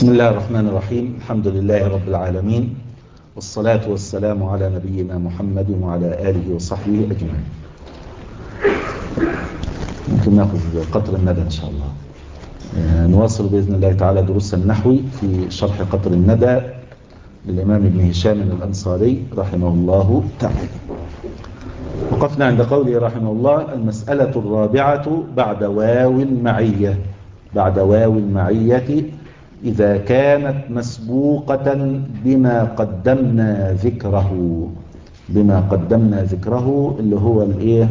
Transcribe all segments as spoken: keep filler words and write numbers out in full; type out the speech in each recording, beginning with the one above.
بسم الله الرحمن الرحيم. الحمد لله رب العالمين، والصلاة والسلام على نبينا محمد وعلى آله وصحبه أجمعين. ممكن نأخذ قطر الندى إن شاء الله. نواصل بإذن الله تعالى دروس النحو في شرح قطر الندى للإمام ابن هشام الأنصاري رحمه الله تعالى. وقفنا عند قوله رحمه الله: المسألة الرابعة بعد واو المعية. بعد واو المعية إذا كانت مسبوقة بما قدمنا ذكره. بما قدمنا ذكره اللي هو الايه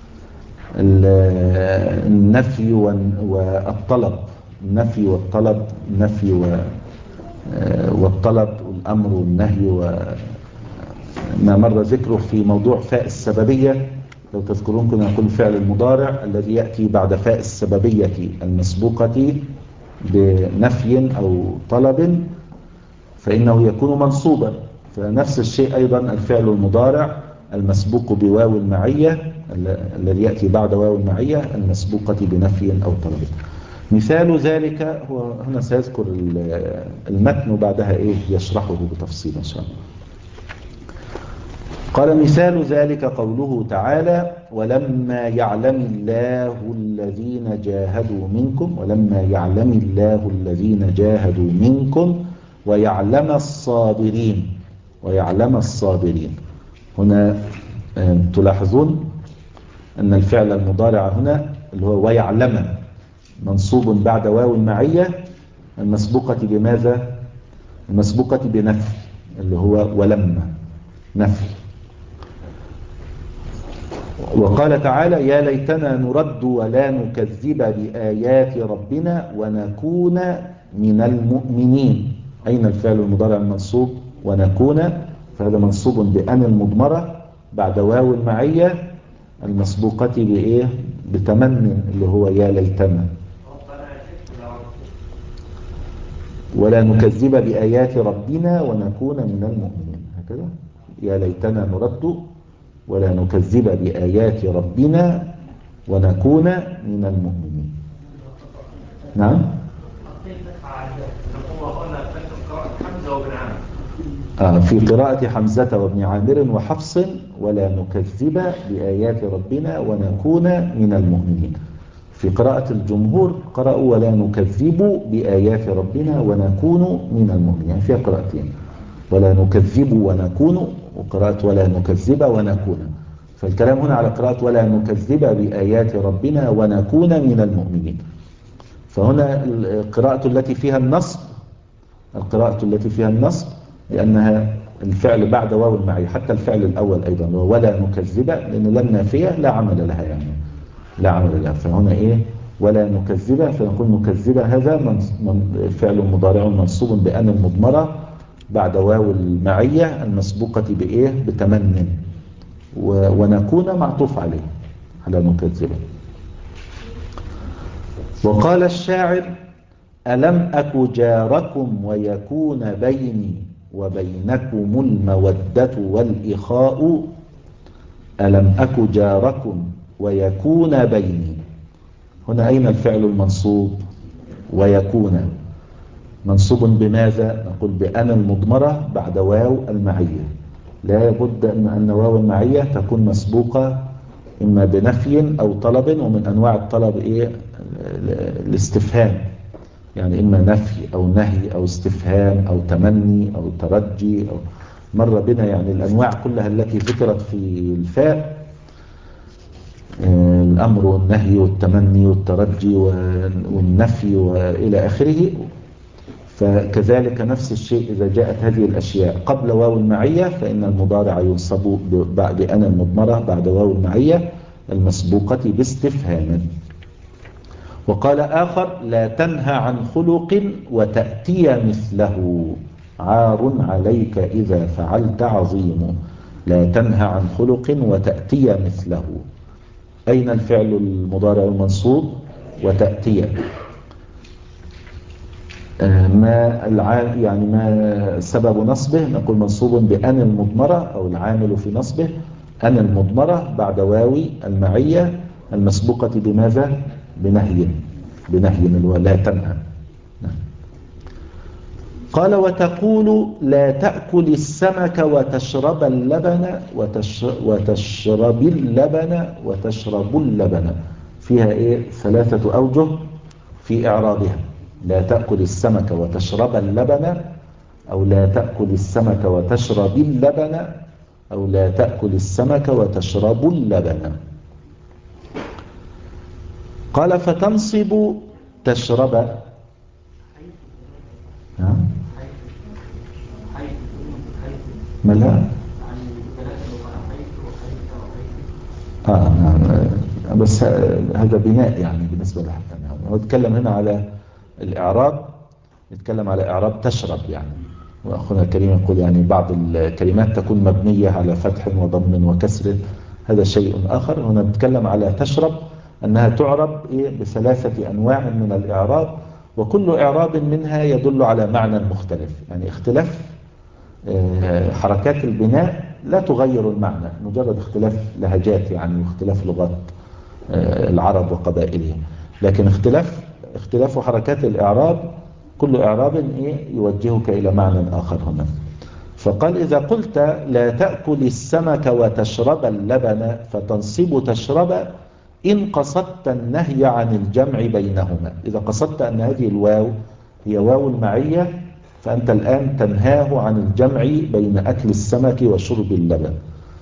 النفي والطلب. النفي والطلب النفي والطلب والأمر والنهي، وما مر ذكره في موضوع فاء السببية. لو تذكرون كنا نقول الفعل المضارع الذي يأتي بعد فاء السببية المسبوقة بنفي أو طلب فإنه يكون منصوبا. فنفس الشيء أيضا الفعل المضارع المسبوق بواو المعية الذي يأتي بعد واو المعية المسبوقة بنفي أو طلب. مثال ذلك هو هنا سيذكر المتن وبعدها إيه يشرحه بتفصيل إن شاء الله. قال: مثال ذلك قوله تعالى: ولما يعلم الله الذين جاهدوا منكم ولما يعلم الله الذين جاهدوا منكم ويعلم الصابرين. ويعلم الصابرين هنا تلاحظون أن الفعل المضارع هنا اللي هو ويعلم منصوب بعد واو المعية المسبوقة بماذا؟ المسبوقة بنفي اللي هو ولما نفي. وقال تعالى: يا ليتنا نرد ولا نكذب بآيات ربنا ونكون من المؤمنين. أين الفعل المضارع المنصوب؟ ونكون، فهذا منصوب بأن المضمرة بعد واو المعية المسبوقة بإيه؟ بتمني اللي هو يا ليتنا. ولا نكذب بآيات ربنا ونكون من المؤمنين. هكذا يا ليتنا نرد ولا نكذب بآيات ربنا ونكون من المؤمنين. نعم. آه في قراءة حمزة وابن عامر وحفص: ولا نكذب بآيات ربنا ونكون من المؤمنين. في قراءة الجمهور قرأوا ولا نكذب بآيات ربنا ونكون من المؤمنين. يعني فيها قراءتين: ولا نكذب ونكون، وقراءة ولا نكذب ونكون. فالكلام هنا على قراءة ولا نكذب بآيات ربنا ونكون من المؤمنين. فهنا القراءة التي فيها النصب القراءة التي فيها النصب لأنها الفعل بعد واو المعية. حتى الفعل الأول أيضا ولا نكذب لأن لم نافية لا عمل لها، يعني لا عمل لها. فهنا إيه ولا نكذب، فنقول نكذب هذا فعل مضارع منصوب بأن المضمرة بعد واو المعية المسبوقة بإيه بتمن، ونكون معطوف عليه على نكذب. وقال الشاعر: ألم أك جاركم ويكون بيني وبينكم المودة والإخاء. ألم أك جاركم ويكون بيني. هنا أين الفعل المنصوب؟ ويكون منصوب بماذا؟ نقول بأن المضمرة بعد واو المعية. لا بد أن واو المعية تكون مسبوقة إما بنفي أو طلب، ومن أنواع الطلب إيه الاستفهام، يعني إما نفي أو نهي أو استفهام أو تمني أو ترجي أو مر بنا يعني الأنواع كلها التي ذكرت في الفاء: الأمر والنهي والتمني والترجي والنفي وإلى آخره. فكذلك نفس الشيء إذا جاءت هذه الأشياء قبل واو المعية فإن المضارع ينصب بأن المضمرة بعد واو المعية المسبوقة باستفهام. وقال آخر: لا تنهى عن خلق وتأتي مثله عار عليك إذا فعلت عظيم. لا تنهى عن خلق وتأتي مثله. أين الفعل المضارع المنصوب؟ وتأتي. ما العام يعني ما سبب نصبه؟ نقول منصوب بأن المضمرة أو العامل في نصبه أن المضمرة بعد واو المعية المسبوقة بماذا؟ بنهي. بنهي اللي هو لا تنهى. قال وتقول لا تأكل السمك وتشرب اللبن وتش وتشرب اللبن وتشرب اللبن. فيها إيه؟ ثلاثة أوجه في إعرابها. لا تأكل السمك وتشرب اللبن، أو لا تأكل السمك وتشرب اللبن، أو لا تأكل السمك وتشرب اللبن. قال فتنصب تشرب. مالها؟ آه نعم، بس هذا بناء يعني بالنسبة لها. هو يتكلم هنا على الإعراب، يتكلم على إعراب تشرب يعني. وأخونا الكريم يقول يعني بعض الكلمات تكون مبنية على فتح وضم وكسر، هذا شيء آخر. هنا نتكلم على تشرب أنها تعرب إيه؟ بثلاثة أنواع من الإعراب، وكل إعراب منها يدل على معنى مختلف. يعني اختلاف حركات البناء لا تغير المعنى، مجرد اختلاف لهجات يعني، واختلاف لغات العرب وقبائلهم. لكن اختلاف اختلاف حركات الإعراب، كل إعراب إيه يوجهك إلى معنى آخر هنا. فقال إذا قلت لا تأكل السمك وتشرب اللبن فتنصب تشرب إن قصدت النهي عن الجمع بينهما. إذا قصدت أن هذه الواو هي واو المعية، فأنت الآن تنهاه عن الجمع بين أكل السمك وشرب اللبن.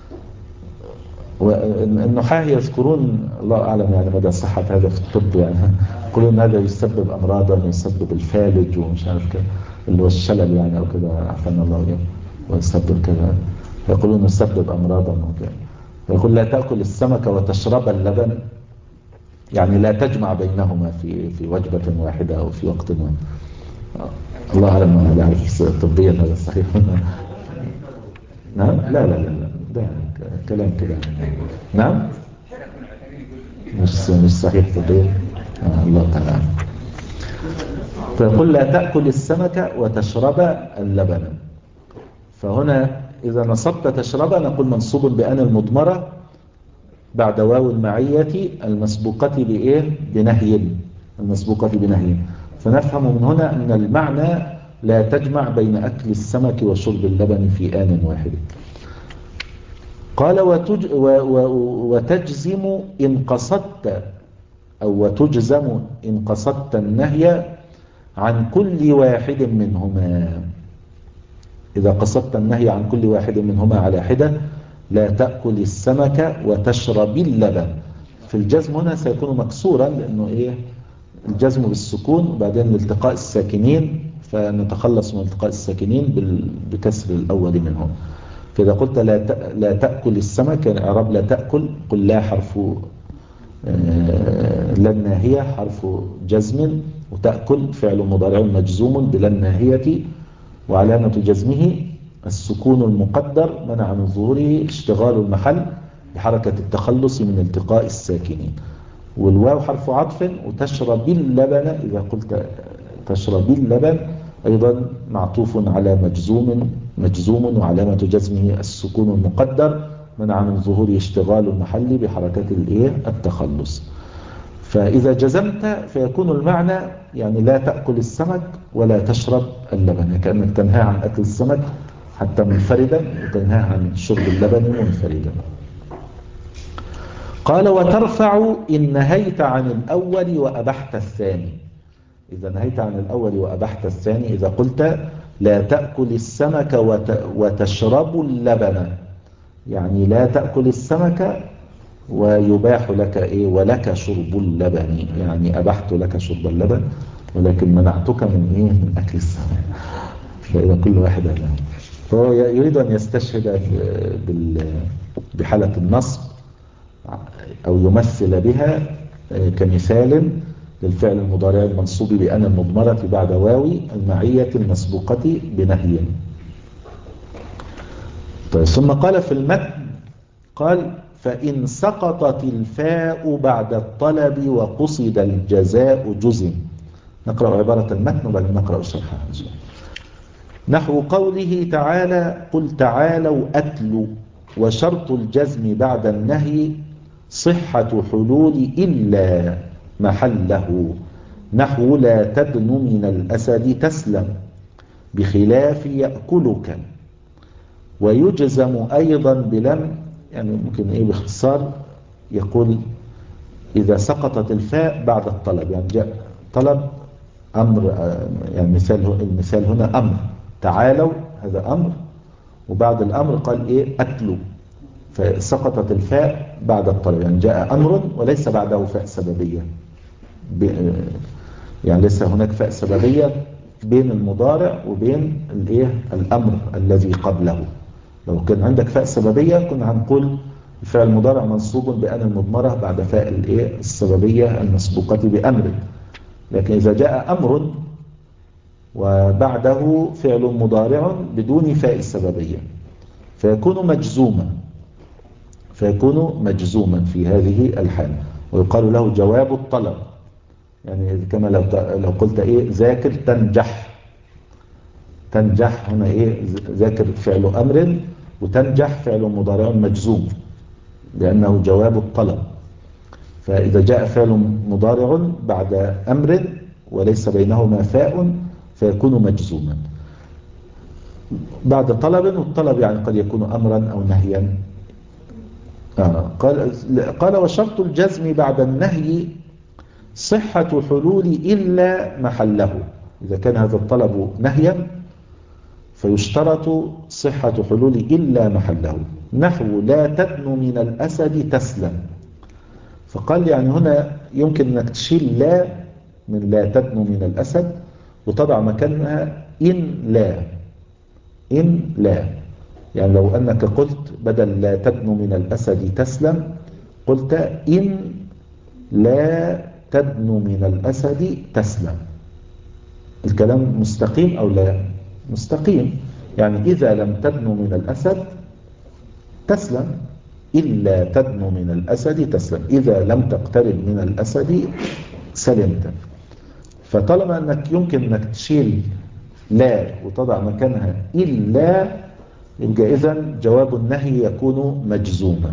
والنحاة يذكرون الله أعلم يعني مدى صحة هذا في الطب، يعني يقولون هذا يسبب أمراضا، يسبب الفالج ومش عارف كده، اللي هو الشلل يعني أو كده، عفنا الله إياه، ويسبب كذا، يقولون يسبب أمراضا وكذا. يقول لا تأكل السمك وتشرب اللبن، يعني لا تجمع بينهما في في وجبة واحدة أو في وقت واحد. الله أعلم، لا أعرف طبيا هذا صحيح. نعم لا لا لا لا ده كلام كده. نعم مش مش صحيح طبيا. آه الله تعالى. فيقول لا تأكل السمك وتشرب اللبن. فهنا إذا نصبت تشرب نقول منصوب بأن المضمرة بعد واو المعية المسبوقة بإيه؟ بنهي، المسبوقة بنهي. فنفهم من هنا أن المعنى لا تجمع بين أكل السمك وشرب اللبن في آن واحد. قال وتج و و وتجزم إن قصدت، أو وتجزم إن قصدت النهي عن كل واحد منهما. إذا قصدت النهي عن كل واحد منهما على حدة، لا تأكل السمك وتشرب اللبن. في الجزم هنا سيكون مكسورا، لأنه إيه؟ الجزم بالسكون وبعدين الالتقاء الساكنين، فنتخلص من التقاء الساكنين بكسر الأول منهم. فإذا قلت لا لا تأكل السمك، يعني إعراب لا تأكل، قل لا حرف لا الناهية حرف جزم، وتأكل فعل مضارع مجزوم بلا الناهية، وعلامة جزمه السكون المقدر منع من ظهوره اشتغال المحل بحركة التخلص من التقاء الساكنين. والواو حرف عطف. وتشرب اللبن، إذا قلت تشرب اللبن أيضا معطوف على مجزوم مجزوم وعلامة جزمه السكون المقدر منع من ظهور اشتغال المحل بحركة الايه التخلص. فإذا جزمت فيكون المعنى يعني لا تأكل السمك ولا تشرب اللبن، كأنك تنهى عن أكل السمك حتى منفردا، وتنهى عن شرب اللبن منفردا. قال وترفع إن نهيت عن الأول وأبحت الثاني. إذا نهيت عن الأول وأبحت الثاني، إذا قلت لا تأكل السمك وتشرب اللبن، يعني لا تأكل السمك ويباح لك إيه ولك شرب اللبن، يعني أبحت لك شرب اللبن ولكن منعتك من إيه من أكل السمك. فإذا كل واحد له، فهو يريد أن يستشهد بحالة النصب أو يمثل بها كمثال للفعل المضارع المنصوب بأن المضمرة بعد واو المعية المسبوقة بنهي. طيب ثم قال في المتن، قال فإن سقطت الفاء بعد الطلب وقصد الجزاء جزم. نقرأ عبارة المتن وبعدين نقرأ الشرح. نحو قوله تعالى قل تعالوا أتلوا، وشرط الجزم بعد النهي صحة حلول إلا محله، نحو لا تدن من الأسد تسلم، بخلاف يأكلك. ويجزم أيضا بلم، يعني ممكن إيه باختصار يقول إذا سقطت الفاء بعد الطلب، يعني جاء طلب أمر، يعني مثال المثال هنا أمر تعالوا، هذا أمر، وبعد الأمر قال إيه أكلوا، فسقطت الفاء بعد الطلب، يعني جاء أمر وليس بعده فاء سببية، يعني ليس هناك فاء سببية بين المضارع وبين الإيه الأمر الذي قبله. لو كان عندك فاء سببية كنا هنقول الفعل المضارع منصوب بأن المضمرة بعد فاء الإيه السببية المسبوقة بأمر. لكن إذا جاء أمر وبعده فعل مضارع بدون فاء السببية فيكون مجزوما، فيكون مجزوما في هذه الحالة، ويقال له جواب الطلب. يعني كما لو لو قلت إيه ذاكر تنجح، تنجح هنا إيه ذاكر فعل أمر، وتنجح فعل مضارع مجزوم لأنه جواب الطلب. فإذا جاء فعل مضارع بعد أمر وليس بينهما فاء فيكون مجزوما بعد طلب، والطلب يعني قد يكون أمرا أو نهيا. آه قال, قال وشرط الجزم بعد النهي صحة حلول إلا محله. إذا كان هذا الطلب نهيا فيشترط صحة حلول إلا محله، نحو لا تدن من الأسد تسلم. فقال يعني هنا يمكن أنك تشيل لا من لا تدن من الأسد وتضع مكانها إن لا، إن لا، يعني لو أنك قلت بدل لا تدن من الأسد تسلم قلت إن لا تدن من الأسد تسلم. الكلام مستقيم أو لا؟ مستقيم. يعني إذا لم تدن من الأسد تسلم، إلا تدن من الأسد تسلم، إذا لم تقترب من الأسد سلمت. فطالما أنك يمكن أنك تشيل لا وتضع مكانها إلا، يبقى إذن جواب النهي يكون مجزوما،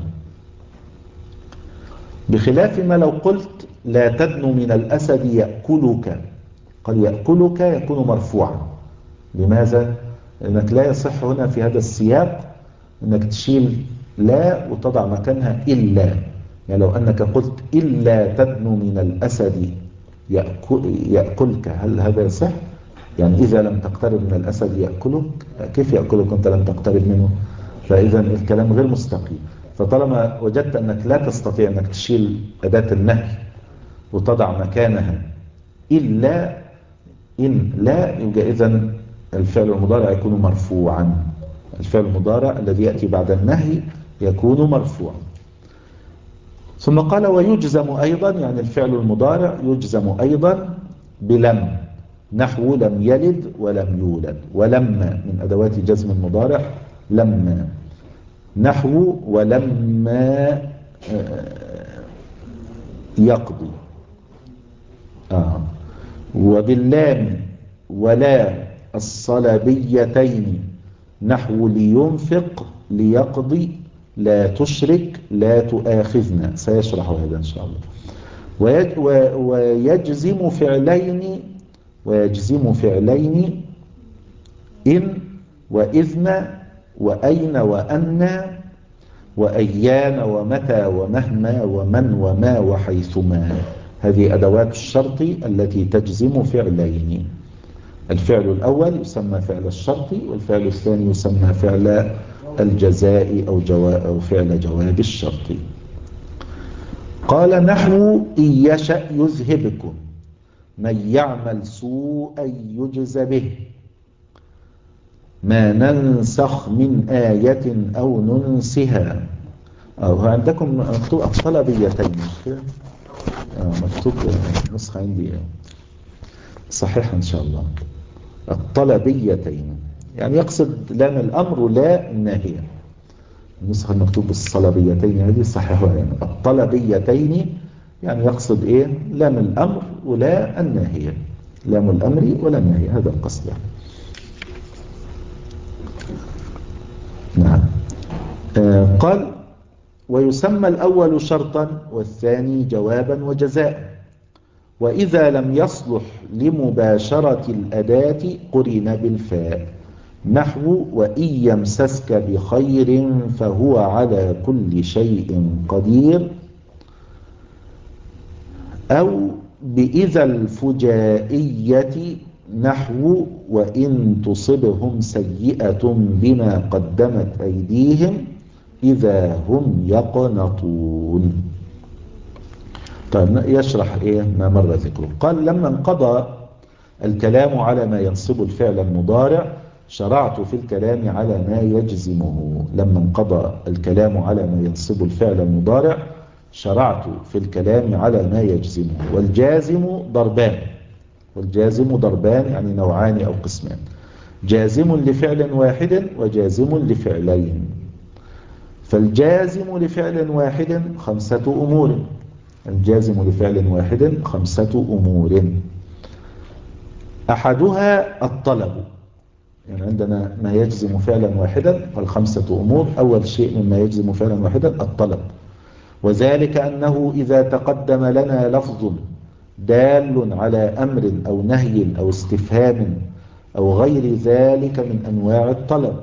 بخلاف ما لو قلت لا تدن من الأسد يأكلك. قال يأكلك يكون مرفوعا. لماذا؟ لأنك لا يصح هنا في هذا السياق أنك تشيل لا وتضع مكانها إلا. يعني لو أنك قلت إلا تدن من الأسد يأكلك، هل هذا يصح؟ يعني إذا لم تقترب من الأسد يأكلك، كيف يأكلك أنت لم تقترب منه؟ فإذا الكلام غير مستقيم. فطالما وجدت أنك لا تستطيع أنك تشيل أداة النهي وتضع مكانها إلا إن لا، يبقى إذن الفعل المضارع يكون مرفوعا. الفعل المضارع الذي يأتي بعد النهي يكون مرفوعا. ثم قال ويجزم أيضا، يعني الفعل المضارع يجزم أيضا بلم، نحو لم يلد ولم يولد، ولما من أدوات جزم المضارع لما، نحو ولما يقضي. آه. وباللام ولا الصلبيتين، نحو لينفق ليقضي لا تشرك لا تؤاخذنا، سيشرح هذا إن شاء الله. ويجزم فعلين، ويجزم فعلين إن وإذن وأين وأن وأيان ومتى ومهما ومن وما وحيثما. هذه أدوات الشرط التي تجزم فعلين. الفعل الأول يسمى فعل الشرط، والفعل الثاني يسمى فعل الجزاء أو, جوا أو فعل جواب الشرط. قال نحو إن يشأ يذهبكم من يعمل سوءا يجز به ما ننسخ من آية أو ننسها. أو عندكم مكتوب الطلبيتين مش كده؟ مكتوب نسخة عندي صحيح إن شاء الله. الطلبيتين يعني يقصد لام الأمر ولا الناهية. النسخة المكتوب بالصلبيتين هذه صحيحة، يعني الطلبيتين يعني يقصد إيه لام الأمر ولا الناهية، لام الأمر ولا الناهية، هذا القصد يعني. نعم. آه قال ويسمى الأول شرطا والثاني جوابا وجزاء، وإذا لم يصلح لمباشرة الأداة قرن بالفاء، نحو وإن يمسسك بخير فهو على كل شيء قدير، أو بإذا الفجائية، نحو وإن تصبهم سيئة بما قدمت أيديهم إذا هم يقنطون. طيب يشرح إيه ما مر ذكره. قال لما انقضى الكلام على ما ينصب الفعل المضارع شرعت في الكلام على ما يجزمه. لما انقضى الكلام على ما ينصب الفعل المضارع شرعت في الكلام على ما يجزمه. والجازم ضربان، والجازم ضربان يعني نوعان أو قسمان، جازم لفعل واحد وجازم لفعلين. فالجازم لفعل واحد خمسة أمور، الجازم لفعل واحد خمسة أمور. أحدها الطلب، يعني عندنا ما يجزم فعلا واحدا فالخمسة أمور. أول شيء مما يجزم فعلا واحدا الطلب، وذلك أنه إذا تقدم لنا لفظ دال على أمر أو نهي أو استفهام أو غير ذلك من أنواع الطلب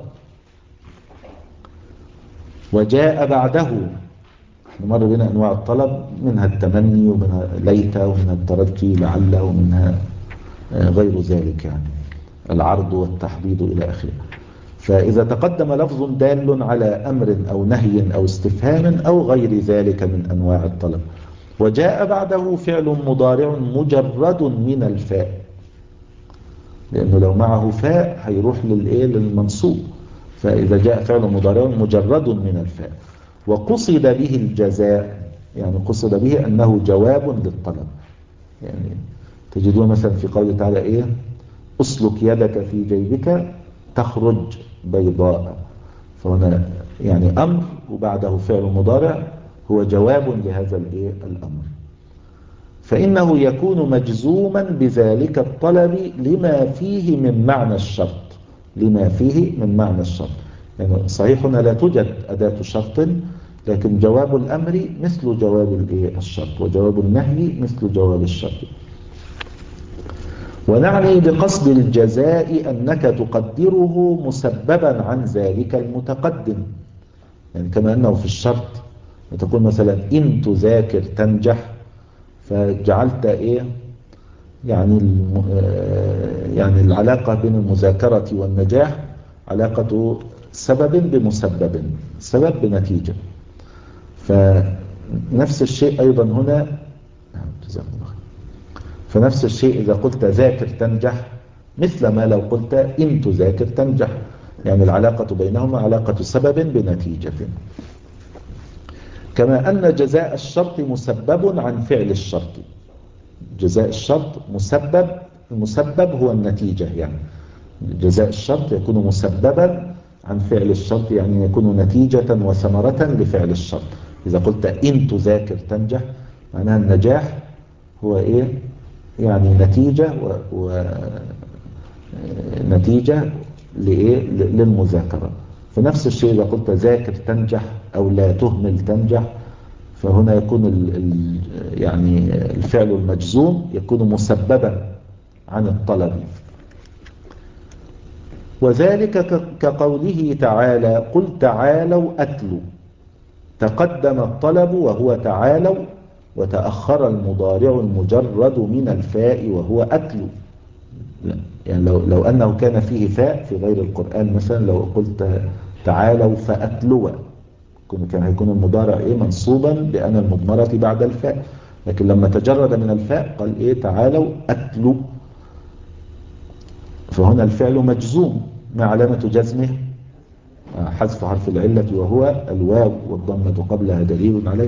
وجاء بعده، نمر بنا أنواع الطلب منها التمني ومنها ليت ومنها الترجي لعل ومنها غير ذلك، يعني العرض والتحضيض إلى آخره. فإذا تقدم لفظ دال على أمر أو نهي أو استفهام أو غير ذلك من أنواع الطلب وجاء بعده فعل مضارع مجرد من الفاء، لأنه لو معه فاء هيروح للإيه للمنصوب، فإذا جاء فعل مضارع مجرد من الفاء وقصد به الجزاء، يعني قصد به أنه جواب للطلب. يعني تجدون مثلا في قوله تعالى إيه أسلك يدك في جيبك تخرج بيضاء، فهنا يعني أمر وبعده فعل مضارع هو جواب لهذا الإيه الأمر، فإنه يكون مجزوما بذلك الطلب لما فيه من معنى الشرط، لما فيه من معنى الشرط. يعني صحيح هنا لا توجد أداة شرط، لكن جواب الأمر مثل جواب الإيه الشرط، وجواب النهي مثل جواب الشرط. ونعني بقصد الجزاء أنك تقدره مسببا عن ذلك المتقدم، يعني كما أنه في الشرط تقول مثلا إن تذاكر تنجح، فجعلت إيه يعني يعني العلاقة بين المذاكرة والنجاح علاقة سبب بمسبب، سبب بنتيجة. فنفس الشيء أيضا هنا، فنفس الشيء إذا قلت ذاكر تنجح مثل ما لو قلت إن تذاكر تنجح، يعني العلاقة بينهما علاقة سبب بنتيجة. كما أن جزاء الشرط مسبب عن فعل الشرط، جزاء الشرط مسبب، المسبب هو النتيجة، يعني جزاء الشرط يكون مسببا عن فعل الشرط، يعني يكون نتيجة وثمرة لفعل الشرط. إذا قلت إن تذاكر تنجح معناها النجاح هو إيه يعني نتيجة و... نتيجة لإيه للمذاكرة. فنفس الشيء إذا قلت ذاكر تنجح أو لا تهمل تنجح، فهنا يكون ال... ال... يعني الفعل المجزوم يكون مسببا عن الطلب. وذلك ك... كقوله تعالى قل تعالوا أتلوا، تقدم الطلب وهو تعالوا وتأخر المضارع المجرد من الفاء وهو أتلو. يعني لو, لو أنه كان فيه فاء في غير القرآن، مثلا لو قلت تعالوا فأتلوا كان هيكون المضارع إيه منصوبا لأن المضمرة بعد الفاء، لكن لما تجرد من الفاء قال إيه تعالوا أتلوا، فهنا الفعل مجزوم. ما علامة جزمه؟ حذف حرف العلة وهو الواو والضمة قبلها دليل عليه.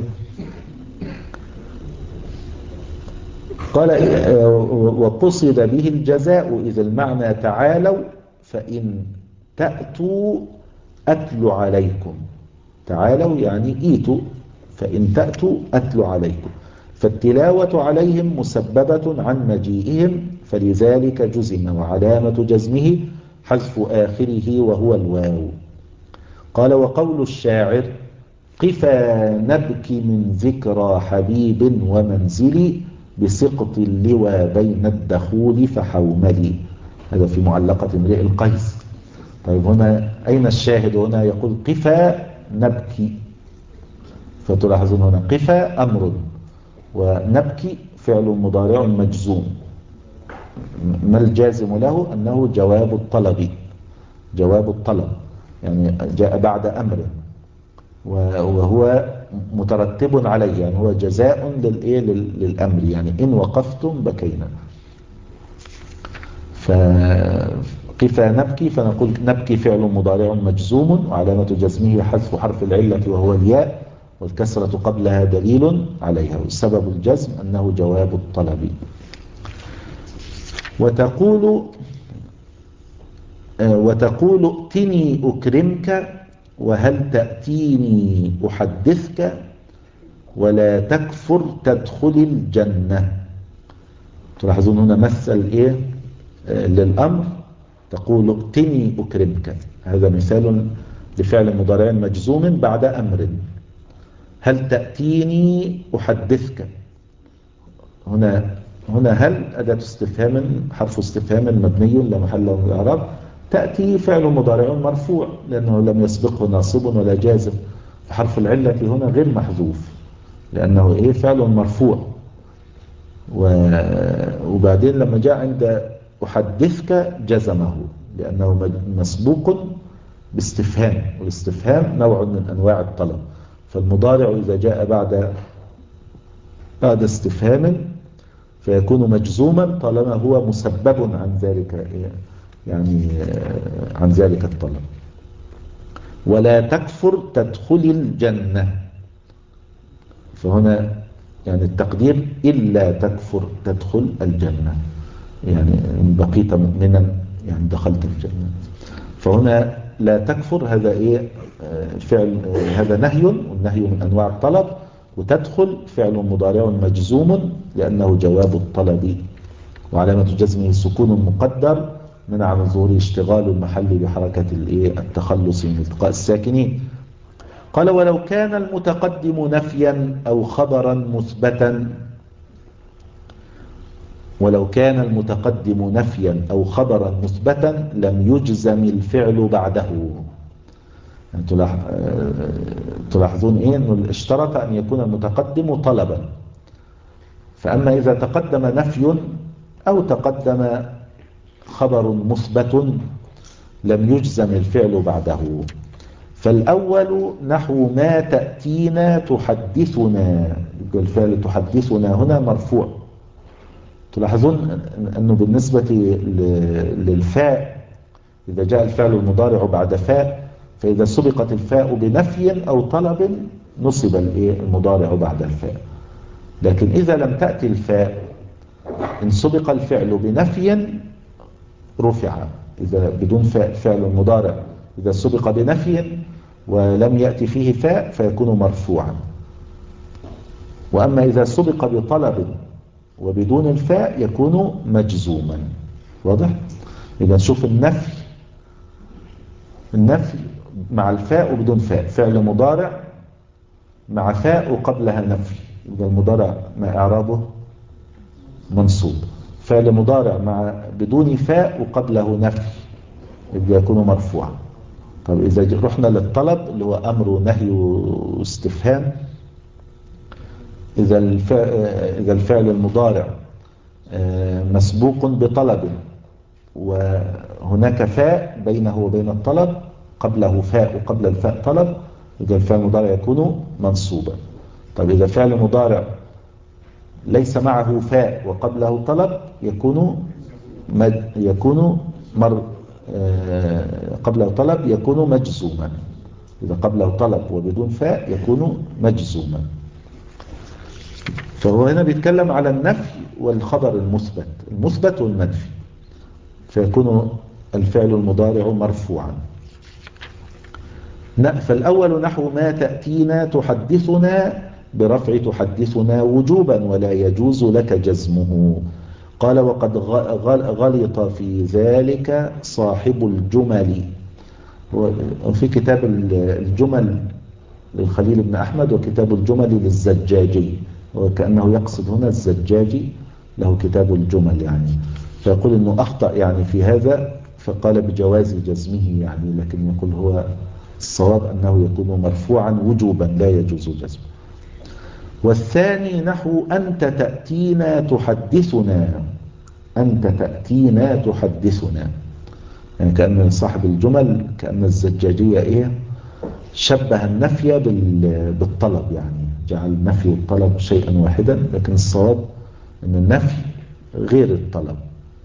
قال وقصد به الجزاء إذ المعنى تعالوا فإن تأتوا أتل عليكم، تعالوا يعني إيتوا، فإن تأتوا أتل عليكم، فالتلاوة عليهم مسببة عن مجيئهم فلذلك جزم، وعلامة جزمه حذف آخره وهو الواو. قال وقول الشاعر قفا نبكي من ذكرى حبيب ومنزلي بسقط اللوى بين الدخول فحوملي. هذا في معلقة امرئ القيس. طيب هنا أين الشاهد؟ هنا يقول قفا نبكي، فتلاحظون هنا قفا أمر ونبكي فعل مضارع مجزوم. ما الجازم له؟ أنه جواب الطلب، جواب الطلب يعني جاء بعد أمر وهو مترتب عليه، يعني هو جزاء للإيه للأمر، يعني إن وقفتم بكينا. فقفا نبكي فنقول نبكي فعل مضارع مجزوم وعلامة جزمه حذف حرف العلة وهو الياء والكسرة قبلها دليل عليها، والسبب الجزم أنه جواب الطلب. وتقول وتقول ائتني أكرمك وهل تأتيني أحدثك ولا تكفر تدخل الجنة. تلاحظون هنا مثل إيه للأمر، تقول ائتني أكرمك، هذا مثال لفعل مضارع مجزوم بعد أمر. هل تأتيني أحدثك، هنا هنا هل أداة استفهام حرف استفهام مبني لا محل له من الإعراب. تأتي فعل مضارع مرفوع لأنه لم يسبقه ناصب ولا جازم، فحرف العلة هنا غير محذوف لأنه إيه فعل مرفوع. وبعدين لما جاء عند أحدثك جزمه لأنه مسبوق باستفهام، والاستفهام نوع من أنواع الطلب، فالمضارع إذا جاء بعد بعد استفهام فيكون مجزوما طالما هو مسبب عن ذلك يعني عن ذلك الطلب. ولا تكفر تدخل الجنة، فهنا يعني التقدير إلا تكفر تدخل الجنة، يعني إن بقيت مؤمنا يعني دخلت الجنة. فهنا لا تكفر هذا إيه فعل، هذا نهي، والنهي من أنواع الطلب. وتدخل فعل مضارع مجزوم لأنه جواب الطلب وعلامة جزمه سكون مقدر منع من ظهور اشتغال المحل بحركة التخلص من التقاء الساكنين. قال ولو كان المتقدم نفيا أو خبرا مثبتا، ولو كان المتقدم نفيا أو خبرا مثبتا لم يجزم الفعل بعده. يعني تلاحظون إيه أنه اشترط أن يكون المتقدم طلبا، فأما إذا تقدم نفي أو تقدم خبر مثبت لم يجزم الفعل بعده. فالأول نحو ما تأتينا تحدثنا، الفعل تحدثنا هنا مرفوع. تلاحظون أنه بالنسبة للفاء إذا جاء الفعل المضارع بعد فاء فإذا سبقت الفاء بنفي أو طلب نصب المضارع بعد الفاء، لكن إذا لم تأتي الفاء إن سبق الفعل بنفي رفع. إذا بدون فاء فعل المضارع إذا سبق بنفي ولم يأتي فيه فاء فيكون مرفوعا. وأما إذا سبق بطلب وبدون الفاء يكون مجزوما. واضح؟ إذا نشوف النفي، النفي مع الفاء وبدون فاء، فعل مضارع مع فاء وقبلها نفي، إذا المضارع ما إعرابه منصوب. فعل مضارع مع بدون فاء وقبله نفي يبقى يكون مرفوعا. طب إذا رحنا للطلب اللي هو أمر ونهي واستفهام، إذا الفعل, إذا الفعل المضارع مسبوق بطلب وهناك فاء بينه وبين الطلب، قبله فاء وقبل الفاء طلب، إذا الفعل المضارع يكون منصوبا. طب إذا فعل مضارع ليس معه فاء وقبله طلب يكون مج يكون مر قبله طلب يكون مجزوما. إذا قبله طلب وبدون فاء يكون مجزوما. فهو هنا بيتكلم على النفي والخبر المثبت، المثبت والمنفي، فيكون الفعل المضارع مرفوعا. فالأول نحو ما تأتينا تحدثنا برفع تحدثنا وجوبا ولا يجوز لك جزمه. قال وقد غلط في ذلك صاحب الجمل، وفي كتاب الجمل للخليل بن أحمد وكتاب الجمل للزجاجي، وكأنه يقصد هنا الزجاجي، له كتاب الجمل يعني، فيقول أنه أخطأ يعني في هذا، فقال بجواز جزمه يعني، لكن يقول هو الصواب أنه يكون مرفوعا وجوبا لا يجوز جزمه. والثاني نحو أنت تأتينا تحدثنا، أنت تأتينا تحدثنا، يعني كأن صاحب الجمل كأن الزجاجية إيه شبه النفي بالطلب، يعني جعل النفي والطلب شيئا واحدا، لكن الصواب أن النفي غير الطلب.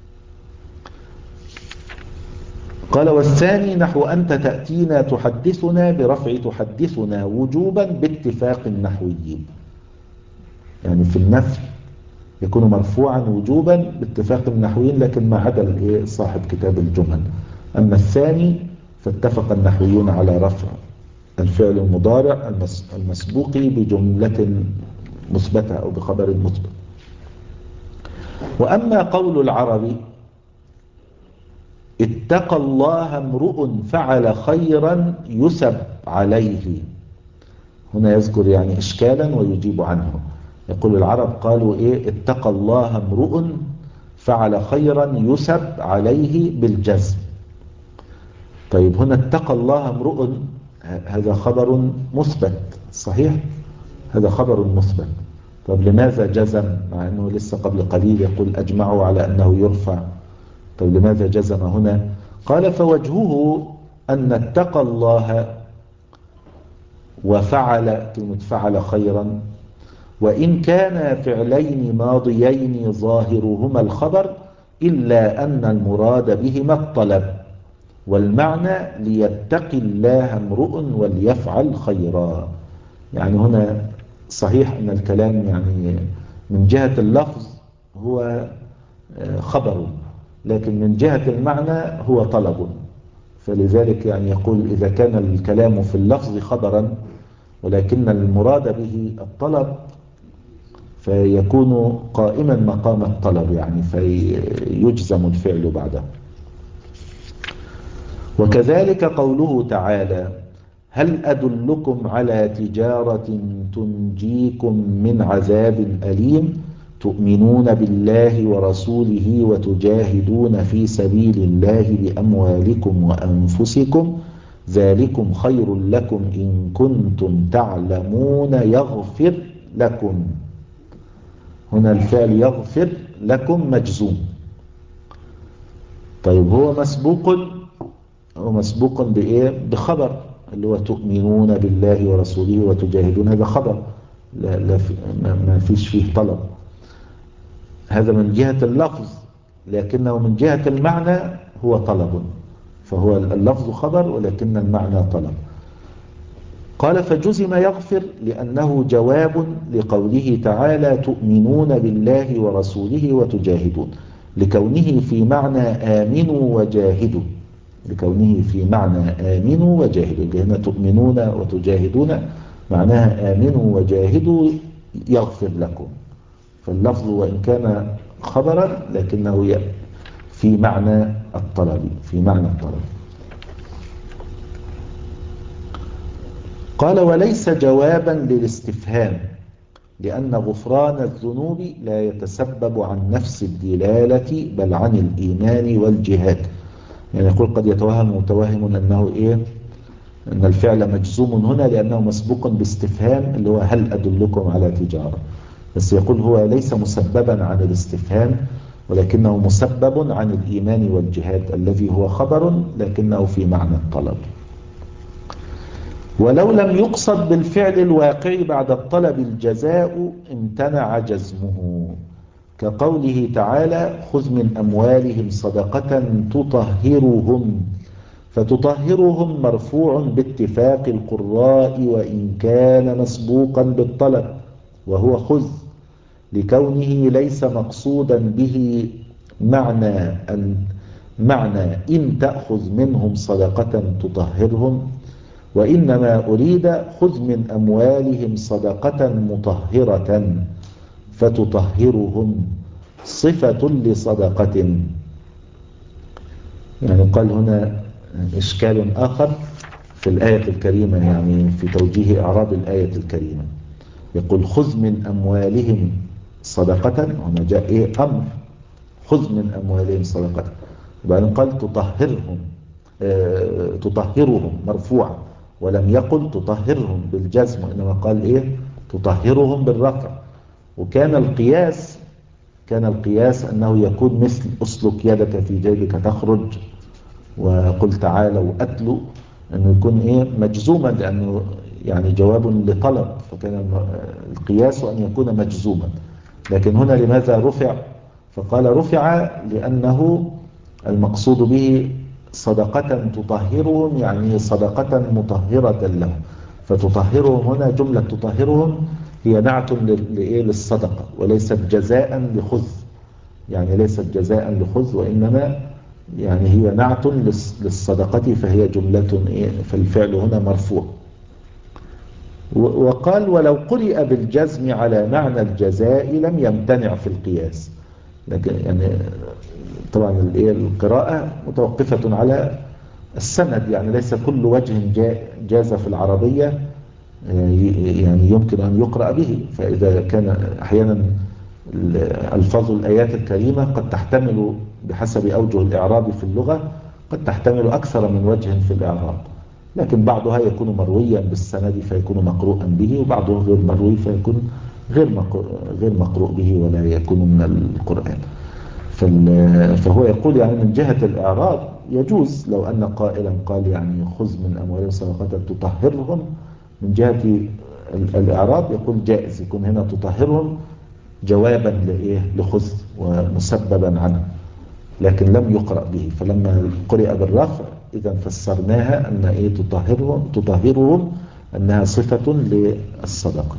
قال والثاني نحو أنت تأتينا تحدثنا برفع تحدثنا وجوبا باتفاق النحويين، يعني في النفي يكون مرفوعا وجوبا باتفاق النحويين، لكن ما عدا صاحب كتاب الجمل. أما الثاني فاتفق النحويون على رفع الفعل المضارع المسبوق بجملة مثبتة أو بخبر مثبت. وأما قول العربي اتقى الله امرؤ فعل خيرا يسب عليه، هنا يذكر يعني إشكالا ويجيب عنه. يقول العرب قالوا إيه اتقى الله امرؤ فعل خيرا يسب عليه بالجزم. طيب هنا اتقى الله امرؤ هذا خبر مثبت صحيح، هذا خبر مثبت، طب لماذا جزم مع أنه لسه قبل قليل يقول أجمعوا على أنه يرفع؟ طب لماذا جزم هنا؟ قال فوجهه أن اتقى الله وفعل كلمة فعل خيرا، وإن كان فعلين ماضيين ظاهرهما الخبر إلا أن المراد بهما الطلب، والمعنى ليتقي الله امرؤ وليفعل خيرا. يعني هنا صحيح أن الكلام يعني من جهة اللفظ هو خبر، لكن من جهة المعنى هو طلب، فلذلك يعني يقول إذا كان الكلام في اللفظ خبرا ولكن المراد به الطلب فيكون قائما مقام الطلب، يعني فيجزم الفعل بعده. وكذلك قوله تعالى هل أدلكم على تجارة تنجيكم من عذاب أليم تؤمنون بالله ورسوله وتجاهدون في سبيل الله بأموالكم وأنفسكم ذلكم خير لكم إن كنتم تعلمون يغفر لكم. هنا الفعل يغفر لكم مجزوم. طيب هو مسبوق هو مسبوق بإيه؟ بخبر اللي هو تؤمنون بالله ورسوله وتجاهدون، هذا خبر لا لا في ما فيش فيه طلب، هذا من جهة اللفظ، لكنه من جهة المعنى هو طلب، فهو اللفظ خبر ولكن المعنى طلب. قال فجزم يغفر لأنه جواب لقوله تعالى تؤمنون بالله ورسوله وتجاهدون، لكونه في معنى آمنوا وجاهدوا، لكونه في معنى آمنوا وجاهدوا، لأن تؤمنون وتجاهدون معناها آمنوا وجاهدوا يغفر لكم، فاللفظ وإن كان خبرا لكنه في معنى الطلب، في معنى الطلب. قال وليس جوابا للاستفهام لأن غفران الذنوب لا يتسبب عن نفس الدلالة بل عن الإيمان والجهاد. يعني يقول قد يتوهم متوهم أنه إيه أن الفعل مجزوم هنا لأنه مسبوق باستفهام اللي هو هل أدلكم على تجارة، بس يقول هو ليس مسببا عن الاستفهام ولكنه مسبب عن الإيمان والجهاد الذي هو خبر لكنه في معنى الطلب. ولو لم يقصد بالفعل الواقع بعد الطلب الجزاء امتنع جزمه، كقوله تعالى خذ من أموالهم صدقة تطهرهم، فتطهرهم مرفوع باتفاق القراء وإن كان مسبوقا بالطلب وهو خذ، لكونه ليس مقصودا به معنى أن معنى إن تأخذ منهم صدقة تطهرهم، وإنما أريد خذ من أموالهم صدقة مطهرة فتطهرهم صفة لصدقة. يعني قال هنا إشكال آخر في الآية الكريمة، يعني في توجيه إعراب الآية الكريمة، يقول خذ من أموالهم صدقة، هنا جاء إيه أمر، خذ من أموالهم صدقة، وبعدين قال تطهرهم، اه تطهرهم مرفوعة، ولم يقل تطهرهم بالجزم، إنما قال إيه تطهرهم بالرفع. وكان القياس كان القياس أنه يكون مثل أسلك يدك في جيبك تخرج، وقل تعالوا أتلوا، أنه يكون إيه مجزوما، لأنه يعني جواب لطلب، فكان القياس أن يكون مجزوما. لكن هنا لماذا رفع؟ فقال رفع لأنه المقصود به صدقة تطهرهم، يعني صدقة مطهرة لهم، فتطهرهم هنا جملة تطهرهم هي نعت للصدقة وليست جزاء لخذ، يعني ليست جزاء لخذ، وإنما يعني هي نعت للصدقة، فهي جملة إيه، فالفعل هنا مرفوع. وقال ولو قرئ بالجزم على معنى الجزاء لم يمتنع في القياس، لكن يعني طبعا القراءة متوقفة على السند، يعني ليس كل وجه جاز في العربية يعني يمكن أن يقرأ به. فإذا كان أحيانا ألفاظ الآيات الكريمة قد تحتمل بحسب أوجه الإعراب في اللغة قد تحتمل أكثر من وجه في الإعراب، لكن بعضها يكون مرويا بالسند فيكون مقروءا به، وبعضه غير مروي فيكون غير غير مقروء به ولا يكون من القرآن. فهو يقول يعني من جهة الإعراب يجوز لو أن قائلا قال يعني خذ من أموالهم صدقة تطهرهم، من جهة الإعراب يقول جائز يكون هنا تطهرهم جوابا لإيه لخذ ومسببا عنه، لكن لم يقرأ به. فلما قرئ بالرفع إذا فسرناها أن إيه تطهرهم, تطهرهم أنها صفة للصدقة.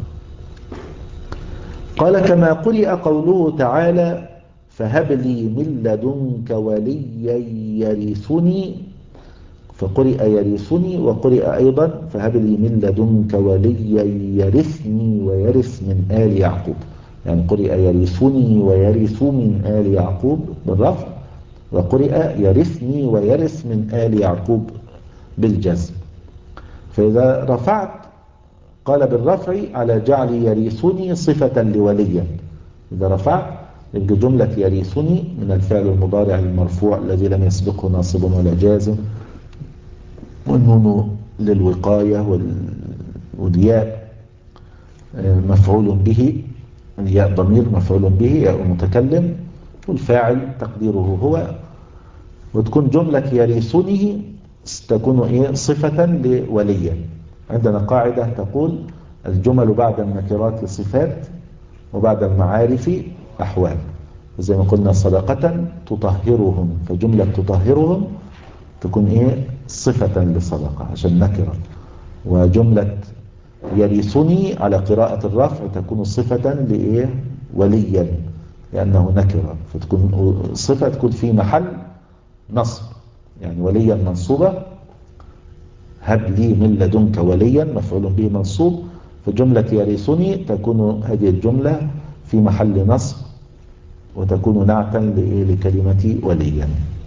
قال كما قرئ قوله تعالى فهب لي من لدنك وليا يرثني، فقرئ يرثني وقرئ أيضا فهب لي من لدنك وليا يرثني ويرث من آل يعقوب، يعني قرئ يرثني ويرث من آل يعقوب بالرفع، وقرئ يرثني ويرث من آل يعقوب بالجزم. فإذا رفعت قال بالرفع على جعل يرثني صفة لوليا، إذا رفعت يبقى جملة يرثني من الفعل المضارع المرفوع الذي لم يسبقه ناصب ولا جازم، والنون للوقاية والياء مفعول به، الياء ضمير مفعول به ياء المتكلم، والفاعل تقديره هو، وتكون جملة يرثني تكون إيه صفة لوليا. عندنا قاعدة تقول الجمل بعد النكرات صفات وبعد المعارف أحوال، زي ما قلنا صدقة تطهرهم، فجملة تطهرهم تكون إيه صفة لصدقة عشان نكرة، وجملة يرثني على قراءة الرفع تكون صفة لإيه وليا لأنه نكرة، فتكون صفة تكون في محل نصب، يعني وليا منصوبة، هب لي من لدنك وليا مفعول به منصوب، فجملة يرثني تكون هذه الجملة في محل نصب وتكون نعتا لكلمة وليا.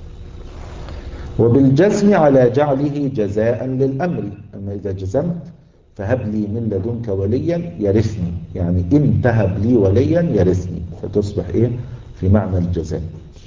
وبالجزم على جعله جزاء للأمر، أما إذا جزمت فهب لي من لدنك وليا يرثني، يعني إن تهب لي وليا يرثني، فتصبح إيه في معنى الجزاء.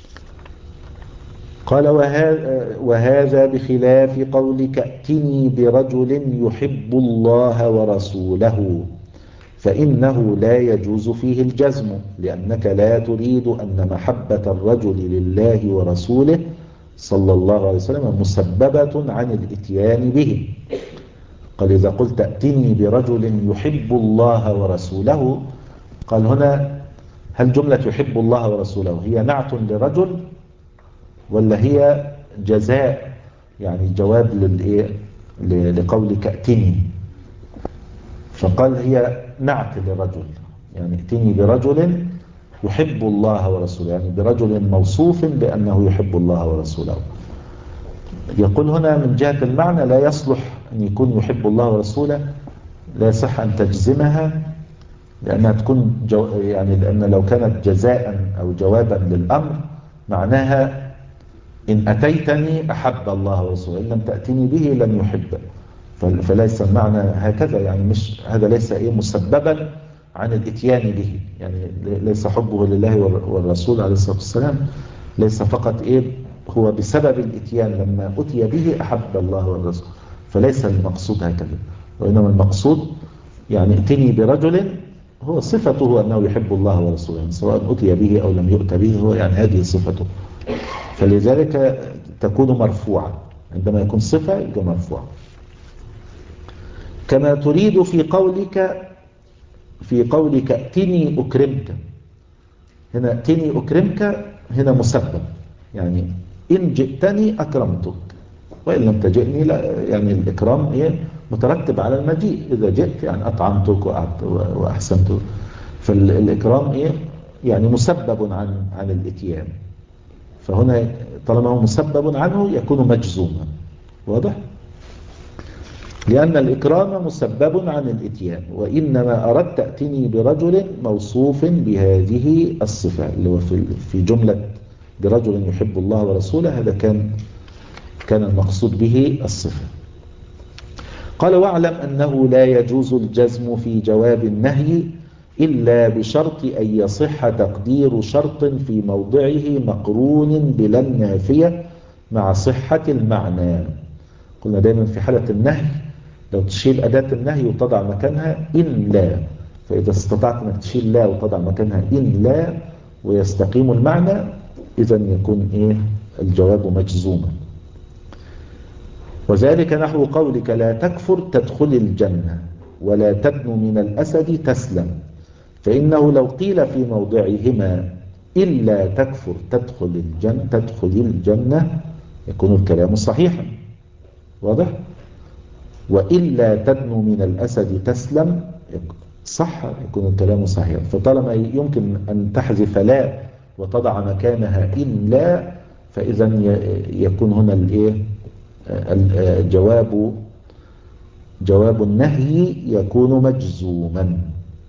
قال وهذا, وهذا بخلاف قولك ائتني برجل يحب الله ورسوله، فإنه لا يجوز فيه الجزم، لأنك لا تريد أن محبة الرجل لله ورسوله صلى الله عليه وسلم مسببة عن الاتيان به. قال إذا قلت ائتني برجل يحب الله ورسوله، قال هنا هل جملة يحب الله ورسوله هي نعت لرجل ولا هي جزاء، يعني جواب للإيه لقولك ائتني؟ فقال هي نعت لرجل، يعني ائتني برجل يحب الله ورسوله، يعني برجل موصوف بأنه يحب الله ورسوله. يقول هنا من جهة المعنى لا يصلح أن يكون يحب الله ورسوله، لا يصح أن تجزمها لأنها تكون جو يعني لأن لو كانت جزاء أو جوابا للأمر معناها إن أتيتني أحب الله ورسوله، إن لم تأتني به لم يحب، فليس المعنى هكذا، يعني مش هذا ليس إيه مسببا عن الاتيان به، يعني ليس حبه لله والرسول عليه الصلاة والسلام ليس فقط إيه هو بسبب الاتيان، لما أتي به أحب الله والرسول، فليس المقصود هكذا، وإنما المقصود يعني ائتني برجل هو صفته أنه يحب الله ورسوله، يعني سواء أتي به أو لم يؤت به، هو يعني هذه صفته، فلذلك تكون مرفوعة، عندما يكون صفة يبقى مرفوعة. كما تريد في قولك في قولك ائتني أكرمك، هنا ائتني أكرمك هنا مسبب، يعني إن جئتني أكرمتك، وإن لم تجئني لا، يعني الإكرام إيه مترتب على المجيء، إذا جئت يعني أطعمتك وأحسنت، فالإكرام إيه يعني مسبب عن عن الإتيان، فهنا طالما هو مسبب عنه يكون مجزوما، واضح؟ لأن الإكرام مسبب عن الإتيان، وإنما أردت تأتني برجل موصوف بهذه الصفة، اللي هو في جملة برجل يحب الله ورسوله، هذا كان كان المقصود به الصفة. قال واعلم أنه لا يجوز الجزم في جواب النهي إلا بشرط أن يصح تقدير شرط في موضعه مقرون بلا النافية مع صحة المعنى. قلنا دائما في حالة النهي لو تشيل أداة النهي وتضع مكانها إن لا، فإذا استطعت أنك تشيل لا وتضع مكانها إن لا ويستقيم المعنى، إذا يكون إيه الجواب مجزوما. وذلك نحو قولك لا تكفر تدخل الجنة ولا تدن من الأسد تسلم، فإنه لو قيل في موضعهما إلا تكفر تدخل الجنة, تدخل الجنة يكون الكلام صحيحا، واضح؟ وإلا تدن من الأسد تسلم صح، يكون الكلام صحيحا. فطالما يمكن أن تحذف لا وتضع مكانها إن لا، فإذا يكون هنا الإيه الجواب جواب النهي يكون مجزوما،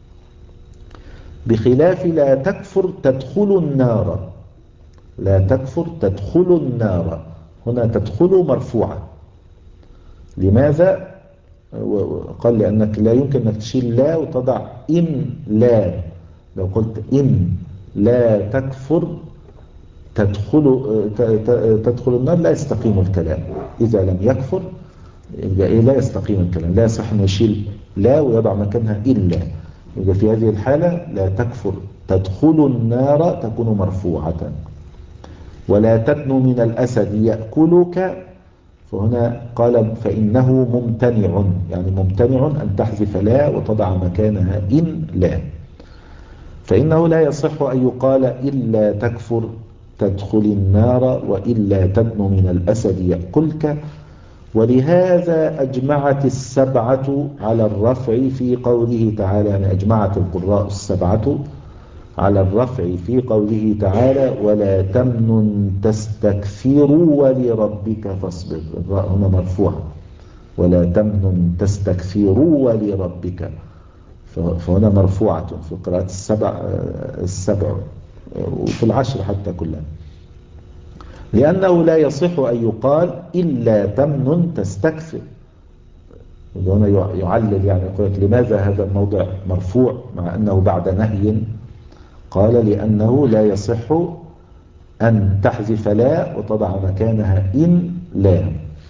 بخلاف لا تكفر تدخل النار. لا تكفر تدخل النار، هنا تدخل مرفوعة، لماذا؟ قال لأنك لا يمكن أنك تشيل لا وتضع إن لا، لو قلت إن لا تكفر تدخل تدخل النار لا يستقيم الكلام، إذا لم يكفر يبقى إيه لا يستقيم الكلام، لا يصح أن يشيل لا ويضع مكانها إلا، يبقى في هذه الحالة لا تكفر تدخل النار تكون مرفوعة. ولا تدن من الأسد يأكلك، فهنا قال فإنه ممتنع، يعني ممتنع أن تحذف لا وتضع مكانها إن لا، فإنه لا يصح أن يقال إلا تكفر تدخل النار وإلا تدن من الأسد يأكلك. ولهذا أجمعت السبعة على الرفع في قوله تعالى، يعني أجمعت القراء السبعة على الرفع في قوله تعالى ولا تمنن تستكثر ولربك فاصبر، الراء هنا مرفوعة، ولا تمنن تستكثر ولربك، فهنا مرفوعة في قراءة السبع السبع وفي العشر حتى كلها، لأنه لا يصح أن يقال إلا تمنن تستكثر. هنا يعلل يعني يقول لماذا هذا الموضع مرفوع مع أنه بعد نهي؟ قال لأنه لا يصح أن تحذف لا وتضع مكانها إن لا،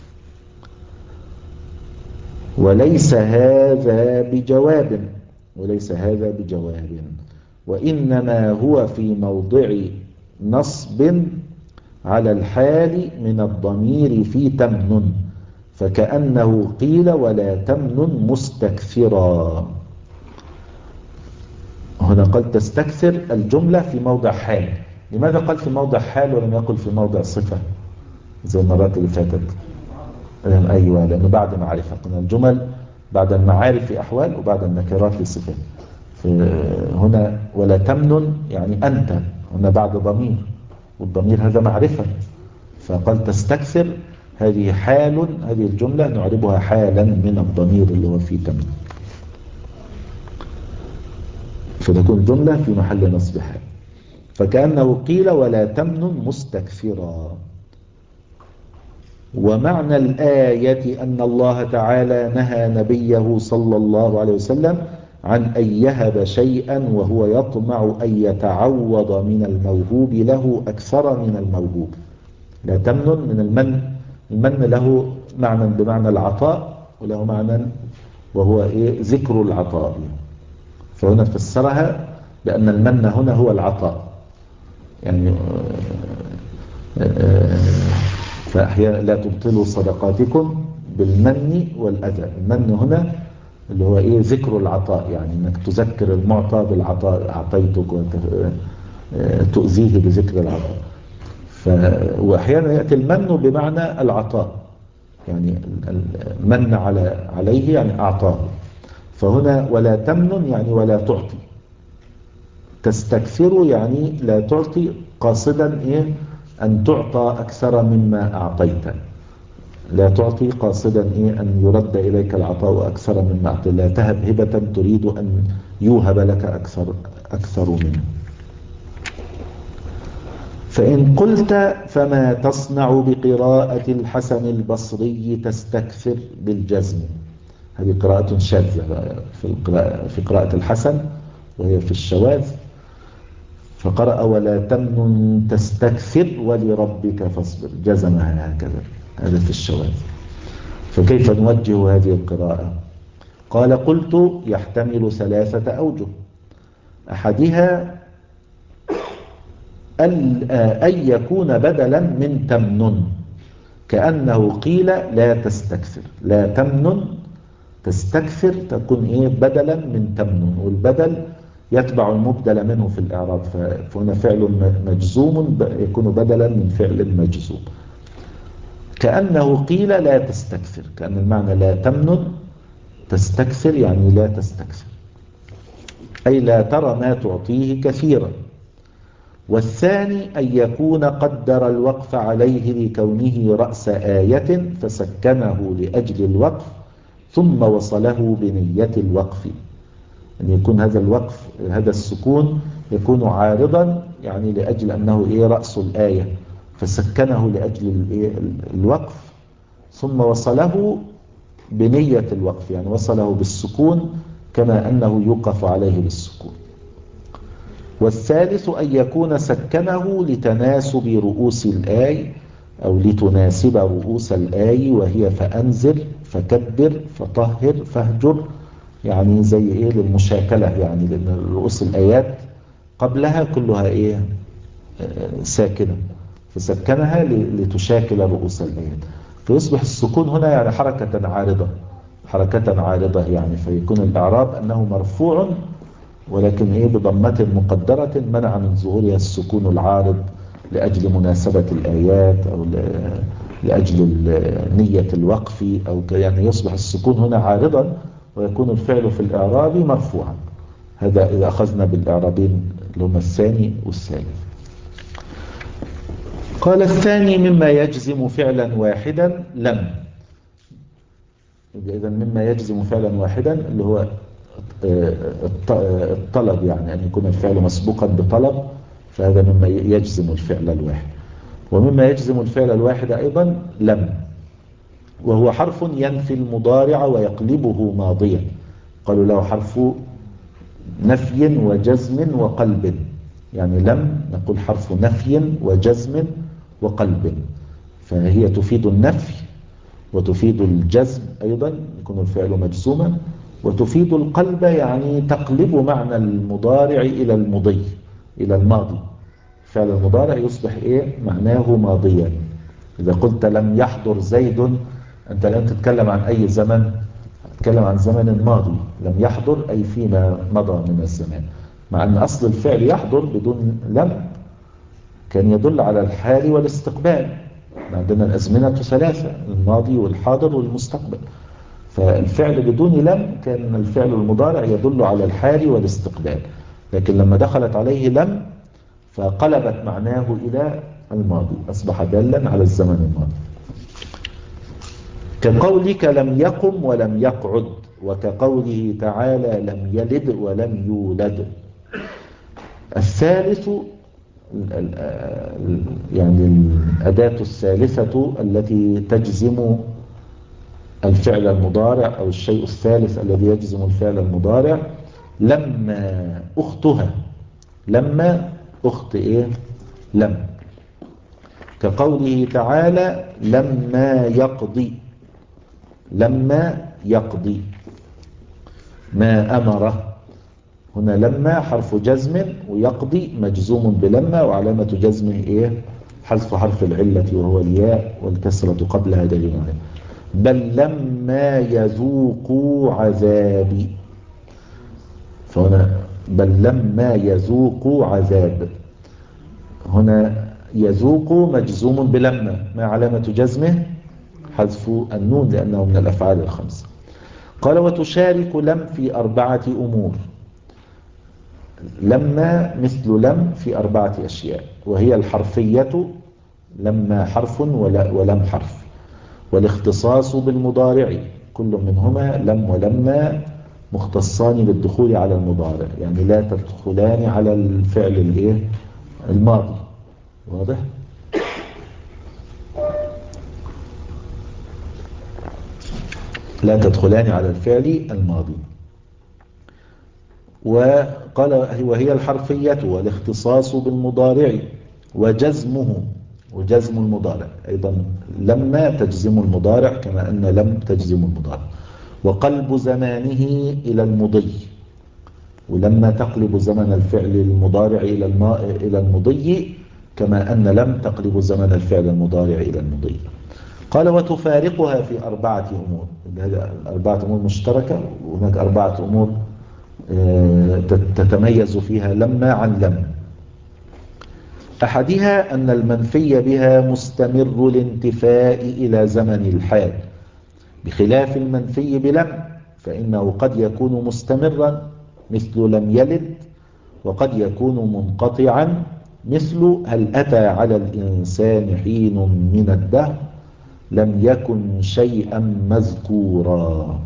وليس هذا بجواب وليس هذا بجواب وإنما هو في موضع نصب على الحال من الضمير في تمنن، فكأنه قيل ولا تمنن مستكثرا. هنا قال تستكثر الجملة في موضع حال، لماذا قال في موضع حال ولم يقل في موضع صفة زي المرات اللي فاتت؟ أيوة، لأنه بعد معرفة، قلنا الجمل بعد المعارف في أحوال وبعد النكرات في صفات، هنا ولا تمنن يعني أنت، هنا بعد ضمير والضمير هذا معرفة، فقال تستكثر هذه حال، هذه الجملة نعربها حالا من الضمير اللي هو في تمنن، فتكون جملة في محل نصب حال، فكأنه قيل ولا تمنن مستكثرا. ومعنى الآية أن الله تعالى نهى نبيه صلى الله عليه وسلم عن أن يهب شيئا وهو يطمع أن يتعوض من الموهوب له أكثر من الموهوب. لا تمنن من المن، المن له معنى بمعنى العطاء وله معنى وهو إيه ذكر العطاء، فهنا فسرها بأن المن هنا هو العطاء يعني فأحيانا لا تبطلوا صدقاتكم بالمن والأذى. المن هنا اللي هو إيه ذكر العطاء، يعني أنك تذكر المعطى بالعطاء، أعطيتك وتؤذيه بذكر العطاء. ف... وأحيانا يأتي المن بمعنى العطاء، يعني المن على عليه يعني أعطاه. فهنا ولا تمنن يعني ولا تعطي، تستكثر يعني لا تعطي قاصدا إيه أن تعطى أكثر مما أعطيت، لا تعطي قاصدا إيه أن يرد إليك العطاء أكثر مما أعطيت، لا تهب هبة تريد أن يوهب لك أكثر أكثر منه. فإن قلت فما تصنع بقراءة الحسن البصري تستكثر بالجزم، هذه قراءة شاذة في القراءة في قراءة الحسن وهي في الشواذ، فقرأ ولا تمنن تستكثر ولربك فاصبر، جزمها هكذا، هذا في الشواذ. فكيف نوجه هذه القراءة؟ قال قلت يحتمل ثلاثة أوجه، أحدها أن يكون بدلا من تمنن، كأنه قيل لا تستكثر، لا تمنن تستكثر تكون إيه بدلا من تمنن، والبدل يتبع المبدل منه في الإعراب، فهنا فعل مجزوم يكون بدلا من فعل مجزوم. كأنه قيل لا تستكثر، كأن المعنى لا تمنن تستكثر يعني لا تستكثر، أي لا ترى ما تعطيه كثيرا. والثاني أن يكون قدر الوقف عليه لكونه رأس آية فسكنه لأجل الوقف ثم وصله بنية الوقف، أن يكون هذا الوقف هذا السكون يكون عارضا يعني لأجل أنه إيه رأس الآية، فسكنه لأجل الوقف ثم وصله بنية الوقف، يعني وصله بالسكون كما أنه يوقف عليه بالسكون. والثالث أن يكون سكنه لتناسب رؤوس الآي أو لتناسب رؤوس الآي، وهي فأنذر فكبر فطهر فاهجر، يعني زي إيه للمشاكلة، يعني لأن رؤوس الآيات قبلها كلها إيه ساكنة، فسكنها لتشاكل رؤوس الآيات، فيصبح السكون هنا يعني حركة عارضة، حركة عارضة يعني فيكون الإعراب أنه مرفوع ولكن إيه بضمة مقدرة منع من ظهورها السكون العارض لأجل مناسبة الآيات أو لأجل نية الوقف أو يعني يصبح السكون هنا عارضا ويكون الفعل في الإعراب مرفوعا. هذا إذا أخذنا بالإعرابين اللي هما الثاني والثالث. قال الثاني مما يجزم فعلا واحدا لم، إذا مما يجزم فعلا واحدا اللي هو الطلب، يعني أن يكون الفعل مسبوقا بطلب، فهذا مما يجزم الفعل الواحد. ومما يجزم الفعل الواحد أيضا لم، وهو حرف ينفي المضارع ويقلبه ماضيا، قالوا له حرف نفي وجزم وقلب، يعني لم نقول حرف نفي وجزم وقلب، فهي تفيد النفي وتفيد الجزم أيضا يكون الفعل مجزوما، وتفيد القلب يعني تقلب معنى المضارع إلى المضي إلى الماضي، فعل المضارع يصبح إيه معناه ماضيا. إذا قلت لم يحضر زيد أنت لم تتكلم عن أي زمن، تتكلم عن زمن ماضي، لم يحضر أي فيما مضى من الزمان، مع أن أصل الفعل يحضر بدون لم كان يدل على الحال والاستقبال، عندنا الأزمنة ثلاثة، الماضي والحاضر والمستقبل، فالفعل بدون لم كان الفعل المضارع يدل على الحال والاستقبال، لكن لما دخلت عليه لم فقلبت معناه إلى الماضي، أصبح دالا على الزمن الماضي. كقولك لم يقم ولم يقعد، وكقوله تعالى لم يلد ولم يولد. الثالث يعني الأداة الثالثة التي تجزم الفعل المضارع أو الشيء الثالث الذي يجزم الفعل المضارع لما أختها، لما أخت إيه؟ لم، كقوله تعالى لما يقضي، لما يقضي ما أمره. هنا لما حرف جزم، ويقضي مجزوم بلما، وعلامة جزمه إيه؟ حذف حرف العلة وهو الياء، والكسرة قبلها دليل عليه. بل لما يذوقوا عذابي، فهنا بل لما يذوقوا عذاب، هنا يذوق مجزوم بلما، ما علامة جزمه؟ حذف النون لأنه من الأفعال الخمسة. قال وتشارك لم في أربعة أمور. لما مثل لم في أربعة أشياء، وهي الحرفية، لما حرف ولم حرف، والاختصاص بالمضارع، كل منهما لم ولما مختصان بالدخول على المضارع، يعني لا تدخلان على الفعل الايه الماضي. واضح؟ لا تدخلان على الفعل الماضي. وقال وهي الحرفية والاختصاص بالمضارع وجزمه، وجزم المضارع أيضا، لما تجزم المضارع كما أن لم تجزم المضارع. وقلب زمانه إلى المضي، ولما تقلب زمن الفعل المضارع إلى إلى المضي كما أن لم تقلب زمن الفعل المضارع إلى المضي. قال وتفارقها في أربعة أمور، أربعة أمور مشتركة، وهناك أربعة أمور تتميز فيها لما عن لم. أحدها أن المنفي بها مستمر الانتفاء إلى زمن الحال، بخلاف المنفي بلم فإنه قد يكون مستمرا مثل لم يلد، وقد يكون منقطعا مثل هل أتى على الإنسان حين من الدهر لم يكن شيئا مذكورا.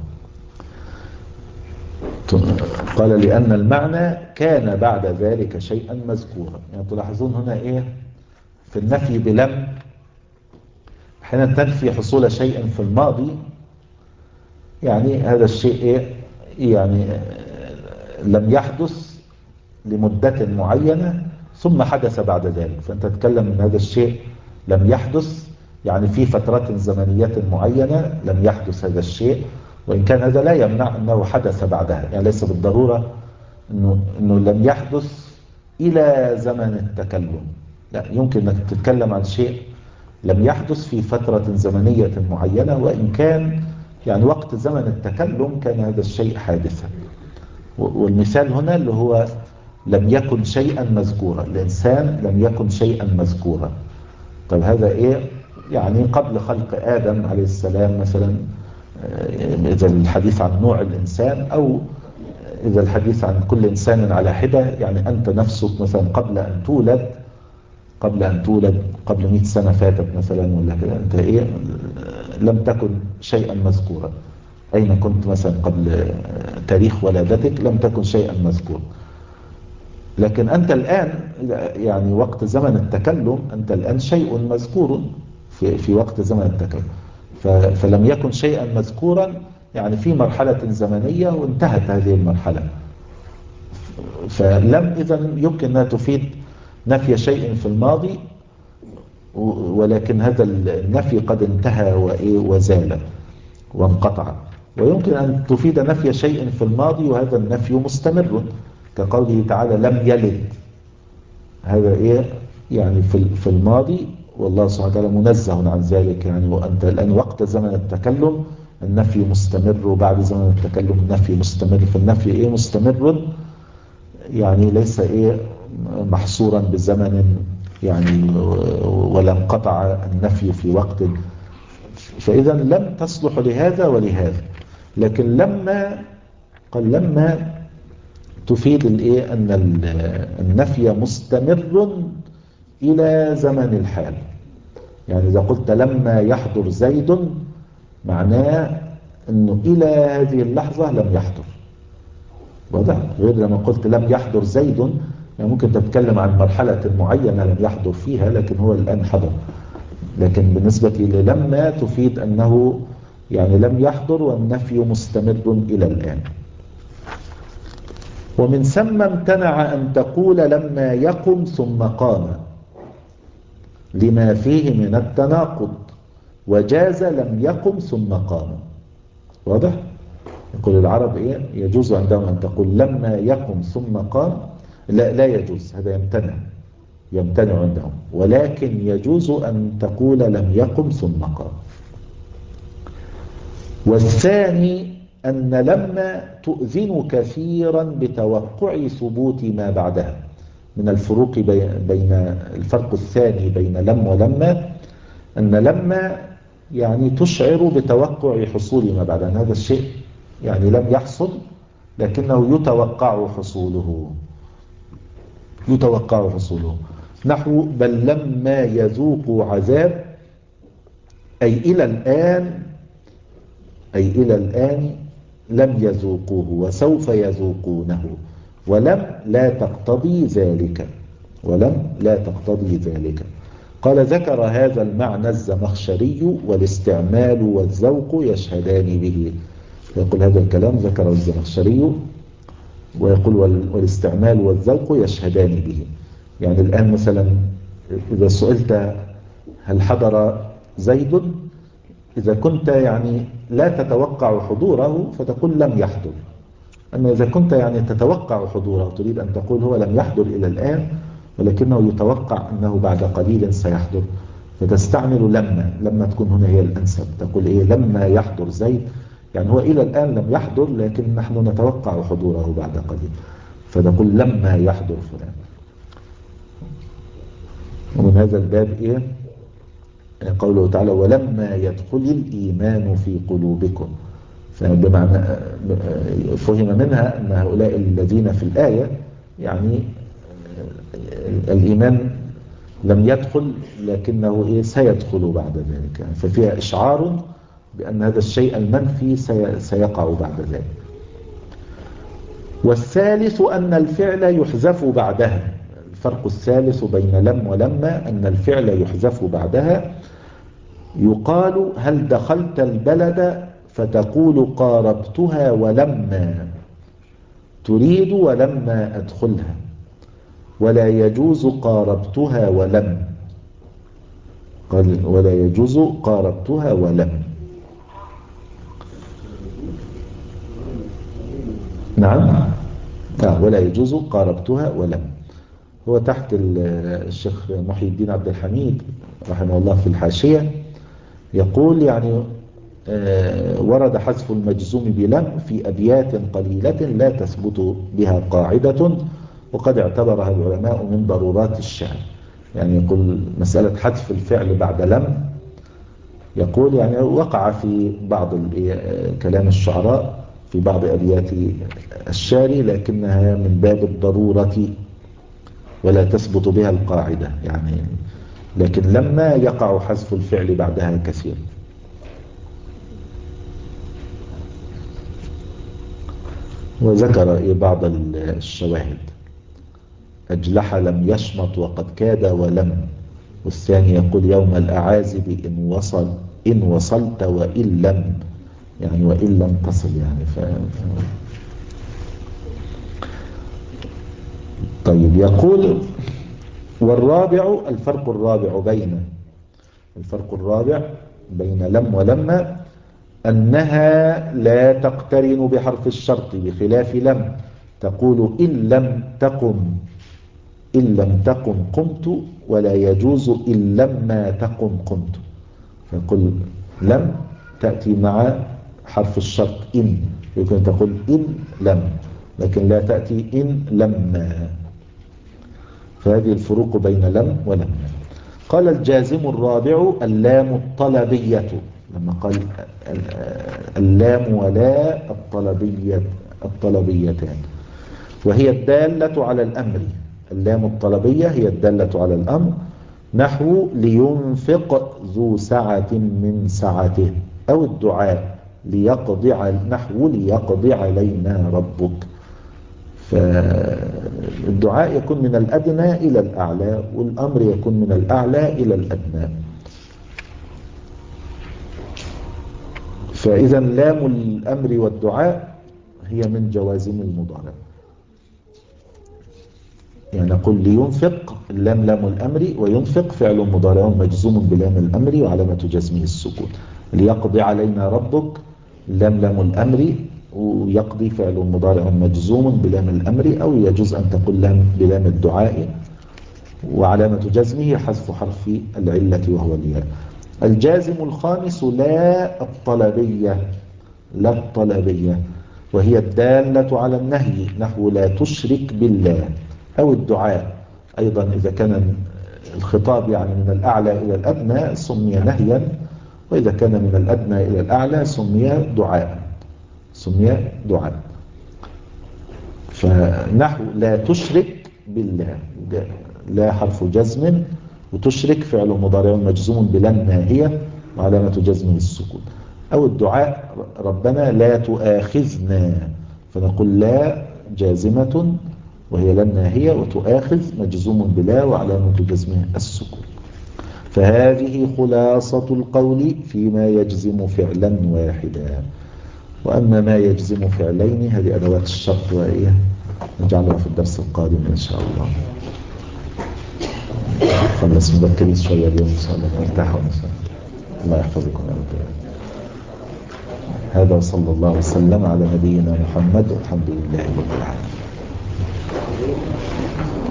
قال لأن المعنى كان بعد ذلك شيئا مذكورا. يعني تلاحظون هنا إيه في النفي بلم، حين تنفي حصول شيء في الماضي، يعني هذا الشيء إيه يعني لم يحدث لمدة معينة ثم حدث بعد ذلك، فأنت تتكلم من هذا الشيء لم يحدث، يعني في فترة زمنية معينة لم يحدث هذا الشيء، وإن كان هذا لا يمنع أنه حدث بعدها، يعني ليس بالضرورة أنه, إنه لم يحدث إلى زمن التكلم، لا، يمكن أنك تتكلم عن شيء لم يحدث في فترة زمنية معينة، وإن كان يعني وقت زمن التكلم كان هذا الشيء حادثا. والمثال هنا اللي هو لم يكن شيئا مذكورا، الإنسان لم يكن شيئا مذكورا. طيب هذا إيه؟ يعني قبل خلق آدم عليه السلام مثلا، إذا الحديث عن نوع الإنسان، أو إذا الحديث عن كل إنسان على حدة، يعني أنت نفسك مثلا قبل أن تولد، قبل أن تولد قبل مئة سنة فاتت مثلا ولا كده، أنت إيه لم تكن شيئا مذكورا. أين كنت مثلا قبل تاريخ ولادتك؟ لم تكن شيئا مذكورا. لكن أنت الآن يعني وقت زمن التكلم، أنت الآن شيء مذكور في, في وقت زمن التكلم، فلم يكن شيئا مذكورا يعني في مرحلة زمنية وانتهت هذه المرحلة. فلم إذن يمكن أن تفيد نفي شيء في الماضي، ولكن هذا النفي قد انتهى وزال وانقطع. ويمكن أن تفيد نفي شيء في الماضي وهذا النفي مستمر، كقوله تعالى لم يلد، هذا إيه يعني في الماضي، والله سبحانه وتعالى منزه عن ذلك، يعني وأنت الآن وقت زمن التكلم النفي مستمر، وبعد زمن التكلم النفي مستمر، فالنفي إيه مستمر، يعني ليس إيه محصورا بزمن يعني، ولا انقطع النفي في وقت. فإذا لم تصلح لهذا ولهذا. لكن لما قال لما تفيد الايه ان النفي مستمر الى زمن الحال، يعني اذا قلت لما يحضر زيد معناه انه الى هذه اللحظة لم يحضر. واضح؟ غير لما قلت لم يحضر زيد، يعني ممكن تتكلم عن مرحلة معينة لم يحضر فيها لكن هو الآن حضر. لكن بالنسبة للما تفيد أنه يعني لم يحضر والنفي مستمر إلى الآن. ومن ثم امتنع أن تقول لما يقم ثم قام لما فيه من التناقض، وجاز لم يقم ثم قام. واضح؟ يقول العرب إيه؟ يجوز عندهم أن تقول لما يقم ثم قام، لا لا يجوز، هذا يمتنع يمتنع عندهم، ولكن يجوز أن تقول لم يقم ثم قام. والثاني أن لما تؤذن كثيرا بتوقع ثبوت ما بعدها. من الفروق بين الفرق الثاني بين لم ولما أن لما يعني تشعر بتوقع حصول ما بعدها، هذا الشيء يعني لم يحصل لكنه يتوقع حصوله يتوقع حصوله نحو بل لما يذوقوا عذاب، أي إلى الآن أي إلى الآن لم يذوقوه وسوف يذوقونه، ولم لا تقتضي ذلك ولم لا تقتضي ذلك. قال ذكر هذا المعنى الزمخشري والاستعمال والذوق يشهدان به. يقول هذا الكلام ذكره الزمخشري ويقول والاستعمال والذوق يشهدان به. يعني الآن مثلا إذا سئلت هل حضر زيد، إذا كنت يعني لا تتوقع حضوره فتقول لم يحضر. أما إذا كنت يعني تتوقع حضوره تريد أن تقول هو لم يحضر إلى الآن ولكنه يتوقع أنه بعد قليل سيحضر، فتستعمل لما لما تكون هنا هي الأنسب. تقول إيه لما يحضر زيد، يعني هو إلى الآن لم يحضر لكن نحن نتوقع حضوره بعد قليل، فتقول لما يحضر فلان. ومن هذا الباب إيه قوله تعالى ولما يدخل الإيمان في قلوبكم، فبمعنى فهم منها أن هؤلاء الذين في الآية يعني الإيمان لم يدخل لكنه إيه سيدخل بعد ذلك، يعني ففيها إشعار بأن هذا الشيء المنفي سيقع بعد ذلك. والثالث أن الفعل يحذف بعدها. الفرق الثالث بين لم ولما أن الفعل يحذف بعدها. يقال هل دخلت البلد فتقول قاربتها ولما تريد ولما أدخلها، ولا يجوز قاربتها ولم. قال ولا يجوز قاربتها ولم. نعم آه ولا يجوز قاربتها ولم. هو تحت الشيخ محي الدين عبد الحميد رحمه الله في الحاشية يقول يعني آه ورد حذف المجزوم بلم في أبيات قليلة لا تثبت بها قاعدة، وقد اعتبرها العلماء من ضرورات الشعر. يعني يقول مسألة حذف الفعل بعد لم يقول يعني وقع في بعض كلام الشعراء في بعض أبيات الشعر لكنها من باب الضرورة ولا تثبت بها القاعدة يعني، لكن لما يقع حذف الفعل بعدها كثير. وذكر بعض الشواهد أجلح لم يشمط وقد كاد ولم. والثاني يقول يوم الأعازب إن وصل إن وصلت وإن لم، يعني وإن لم تصل يعني ف... طيب يقول والرابع الفرق الرابع بين الفرق الرابع بين لم ولما أنها لا تقترن بحرف الشرط بخلاف لم، تقول إن لم تقم إن لم تقم قمت، ولا يجوز إن لما تقم قمت. فيقول لم تأتي مع حرف الشرط إن، يمكن تقول إن لم لكن لا تأتي إن لما. فهذه الفروق بين لم ولما. قال الجازم الرابع اللام الطلبية، لما قال اللام ولا الطلبية الطلبيتان، وهي الدالة على الأمر. اللام الطلبية هي الدالة على الأمر نحو لينفق ذو سعة من سعته، أو الدعاء ليقضي نحو ليقضي علينا ربك. فالدعاء يكون من الأدنى إلى الأعلى والأمر يكون من الأعلى إلى الأدنى. فإذا لام الأمر والدعاء هي من جوازم المضارع. يعني نقول لينفق اللام لام الأمر، وينفق فعل مضارع مجزوم بلام الأمر وعلامة جزمه السكون. ليقضي علينا ربك لام لام الأمر، ويقضي فعل مضارع مجزوم بلام الأمر، أو يجوز أن تقول لام بلام الدعاء وعلامة جزمه حذف حرف العلة وهو الياء. الجازم الخامس لا الطلبية، لا الطلبية، وهي الدالة على النهي، نحو لا تشرك بالله، أو الدعاء أيضا إذا كان الخطاب يعني من الأعلى إلى الأدنى سمي نهيا، وإذا كان من الأدنى إلى الأعلى سمي دعاء، سمي دعاء. فنحو لا تشرك بالله، لا حرف جزم، وتشرك فعل مضارع مجزوم بلا ناهية وعلامة جزمه السكون. أو الدعاء ربنا لا تؤاخذنا، فنقول لا جازمة وهي لا ناهية، وتؤاخذ مجزوم بلا وعلامة جزمه السكون. فهذه خلاصة القول فيما يجزم فعلا واحدا. وأما ما يجزم فعلين هذه أدوات الشرط، وإيه نجعلها في الدرس القادم إن شاء الله. خلص مبكرين شوية اليوم إن شاء الله، نرتاح ونسأل الله يحفظكم يا رب. هذا وصلى الله وسلم على نبينا محمد والحمد لله رب العالمين.